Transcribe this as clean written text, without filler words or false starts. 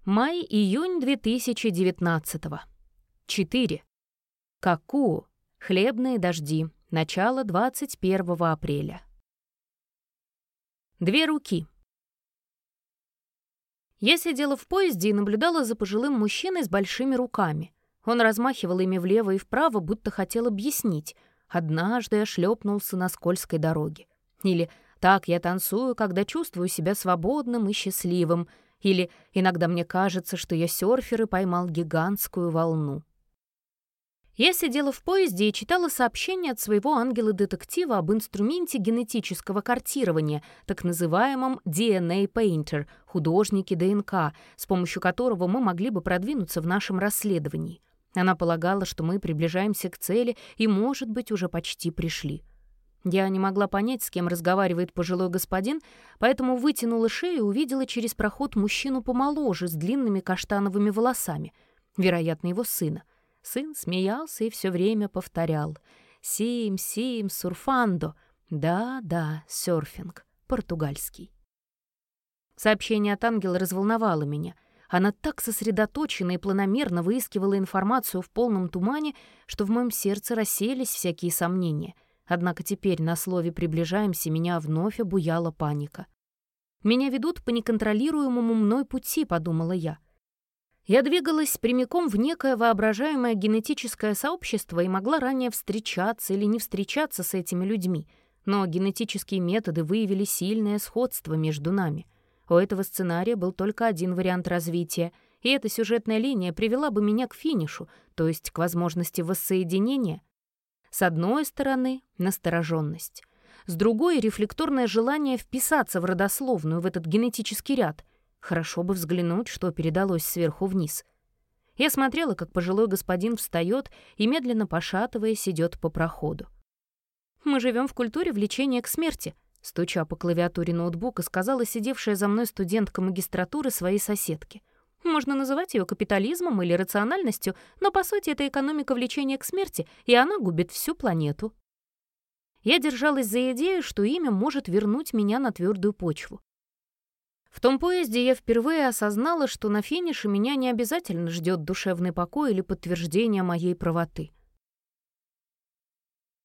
Май-июнь 2019. 4. Каку. Хлебные дожди. Начало 21 апреля. 2 руки. Я сидела в поезде и наблюдала за пожилым мужчиной с большими руками. Он размахивал ими влево и вправо, будто хотел объяснить. «Однажды я шлепнулся на скользкой дороге». Или «Так я танцую, когда чувствую себя свободным и счастливым». Или «Иногда мне кажется, что я серфер и поймал гигантскую волну». Я сидела в поезде и читала сообщение от своего ангела-детектива об инструменте генетического картирования, так называемом DNA Painter, художнике ДНК, с помощью которого мы могли бы продвинуться в нашем расследовании. Она полагала, что мы приближаемся к цели и, может быть, уже почти пришли. Я не могла понять, с кем разговаривает пожилой господин, поэтому вытянула шею и увидела через проход мужчину помоложе, с длинными каштановыми волосами, вероятно, его сына. Сын смеялся и все время повторял: «Сим, сим, сурфандо». Да, серфинг, португальский. Сообщение от ангела разволновало меня. Она так сосредоточенно и планомерно выискивала информацию в полном тумане, что в моем сердце рассеялись всякие сомнения. Однако теперь на слове «приближаемся» меня вновь обуяла паника. «Меня ведут по неконтролируемому мной пути», — подумала я. Я двигалась прямиком в некое воображаемое генетическое сообщество и могла ранее встречаться или не встречаться с этими людьми, но генетические методы выявили сильное сходство между нами. У этого сценария был только один вариант развития, и эта сюжетная линия привела бы меня к финишу, то есть к возможности воссоединения. С одной стороны — настороженность, с другой — рефлекторное желание вписаться в родословную, в этот генетический ряд. Хорошо бы взглянуть, что передалось сверху вниз. Я смотрела, как пожилой господин встает и, медленно пошатываясь, идет по проходу. «Мы живем в культуре влечения к смерти», — стуча по клавиатуре ноутбука, сказала сидевшая за мной студентка магистратуры своей соседке. «Можно называть ее капитализмом или рациональностью, но, по сути, это экономика влечения к смерти, и она губит всю планету». Я держалась за идею, что имя может вернуть меня на твердую почву. В том поезде я впервые осознала, что на финише меня не обязательно ждет душевный покой или подтверждение моей правоты.